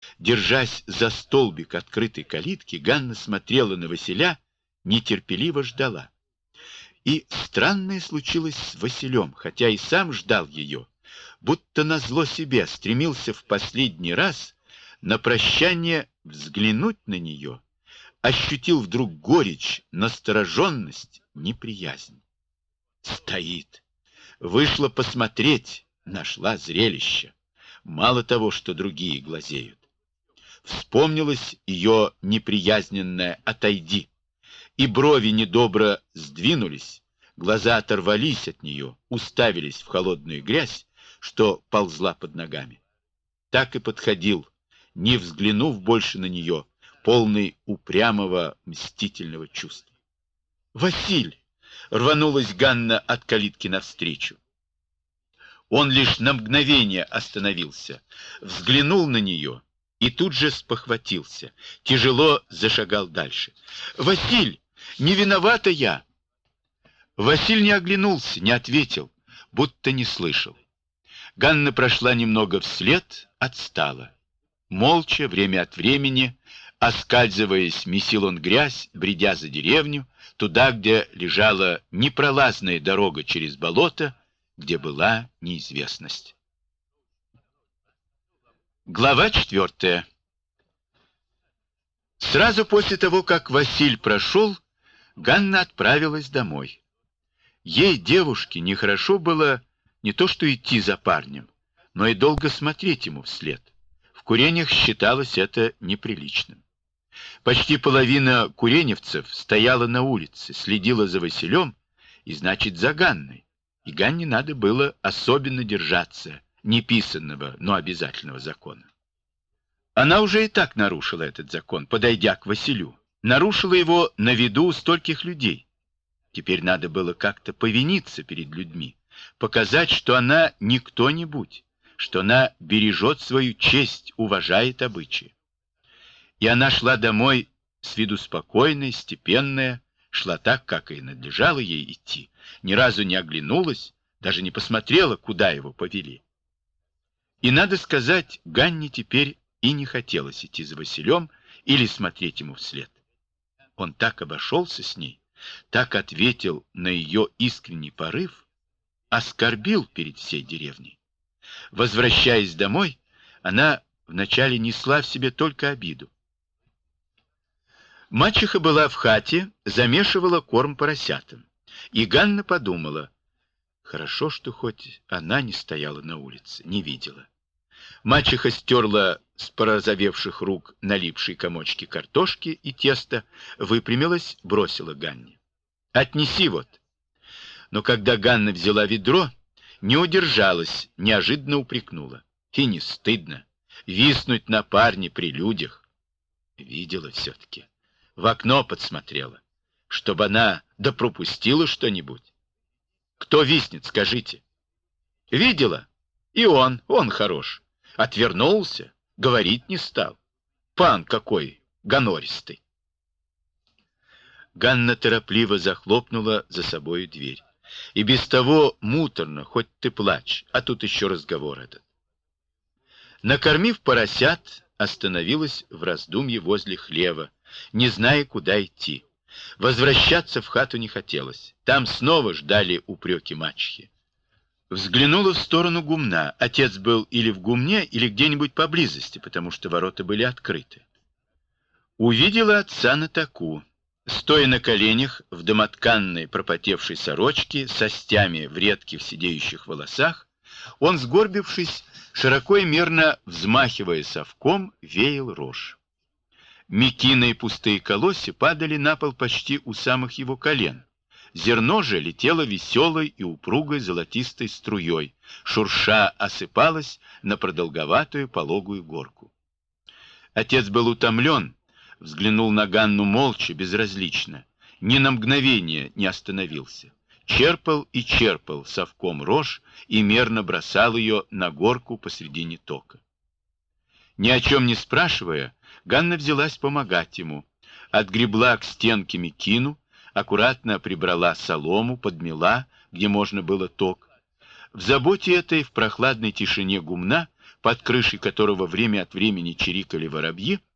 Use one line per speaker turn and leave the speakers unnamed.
Держась за столбик открытой калитки, Ганна смотрела на Василя, нетерпеливо ждала. И странное случилось с Василем, хотя и сам ждал ее, будто назло себе стремился в последний раз на прощание взглянуть на нее, ощутил вдруг горечь, настороженность, неприязнь. Стоит. Вышла посмотреть, нашла зрелище. Мало того, что другие глазеют. Вспомнилось ее неприязненное «отойди», и брови недобро сдвинулись, глаза оторвались от нее, уставились в холодную грязь, что ползла под ногами. Так и подходил, не взглянув больше на нее, полный упрямого мстительного чувства. «Василь!» — рванулась Ганна от калитки навстречу. Он лишь на мгновение остановился, взглянул на нее и тут же спохватился, тяжело зашагал дальше. «Василь, не виновата я!» Василь не оглянулся, не ответил, будто не слышал. Ганна прошла немного вслед, отстала. Молча, время от времени, оскальзываясь, месил он грязь, бредя за деревню, туда, где лежала непролазная дорога через болото, где была неизвестность. Глава 4. Сразу после того, как Василь прошел, Ганна отправилась домой. Ей, девушке, нехорошо было не то что идти за парнем, но и долго смотреть ему вслед. В курениях считалось это неприличным. Почти половина куреневцев стояла на улице, следила за Василем и, значит, за Ганной. И Ганне надо было особенно держаться неписанного, но обязательного закона. Она уже и так нарушила этот закон, подойдя к Василю. Нарушила его на виду у стольких людей. Теперь надо было как-то повиниться перед людьми, показать, что она не кто-нибудь, что она бережет свою честь, уважает обычаи. И она шла домой с виду спокойной, степенная, шла так, как и надлежало ей идти, ни разу не оглянулась, даже не посмотрела, куда его повели. И, надо сказать, Ганне теперь и не хотелось идти за Василем или смотреть ему вслед. Он так обошелся с ней, так ответил на ее искренний порыв, оскорбил перед всей деревней. Возвращаясь домой, она вначале несла в себе только обиду. Мачеха была в хате, замешивала корм поросятам. И Ганна подумала, хорошо, что хоть она не стояла на улице, не видела. Мачеха стерла с порозовевших рук налипшие комочки картошки и теста, выпрямилась, бросила Ганне. «Отнеси вот». Но когда Ганна взяла ведро, не удержалась, неожиданно упрекнула. И не стыдно виснуть на парне при людях. Видела все-таки. В окно подсмотрела. Чтобы она да пропустила что-нибудь. Кто виснет, скажите? Видела? И он хорош. Отвернулся, говорить не стал. Пан какой гонористый. Ганна торопливо захлопнула за собою дверь. И без того муторно, хоть ты плачь, а тут еще разговор этот. Накормив поросят, остановилась в раздумье возле хлева, не зная, куда идти. Возвращаться в хату не хотелось. Там снова ждали упреки мачехи. Взглянула в сторону гумна. Отец был или в гумне, или где-нибудь поблизости, потому что ворота были открыты. Увидела отца на таку. Стоя на коленях в домотканной пропотевшей сорочке, со стями в редких сидеющих волосах, он, сгорбившись, широко и мерно взмахивая совком, веял рожь. Мекины и пустые колосья падали на пол почти у самых его колен. Зерно же летело веселой и упругой золотистой струей, шурша осыпалось на продолговатую пологую горку. Отец был утомлен, взглянул на Ганну молча, безразлично, ни на мгновение не остановился. Черпал и черпал совком рожь и мерно бросал ее на горку посредине тока. Ни о чем не спрашивая, Ганна взялась помогать ему, отгребла к стенке мекину, аккуратно прибрала солому, подмела, где можно было ток. В заботе этой, в прохладной тишине гумна, под крышей которого время от времени чирикали воробьи,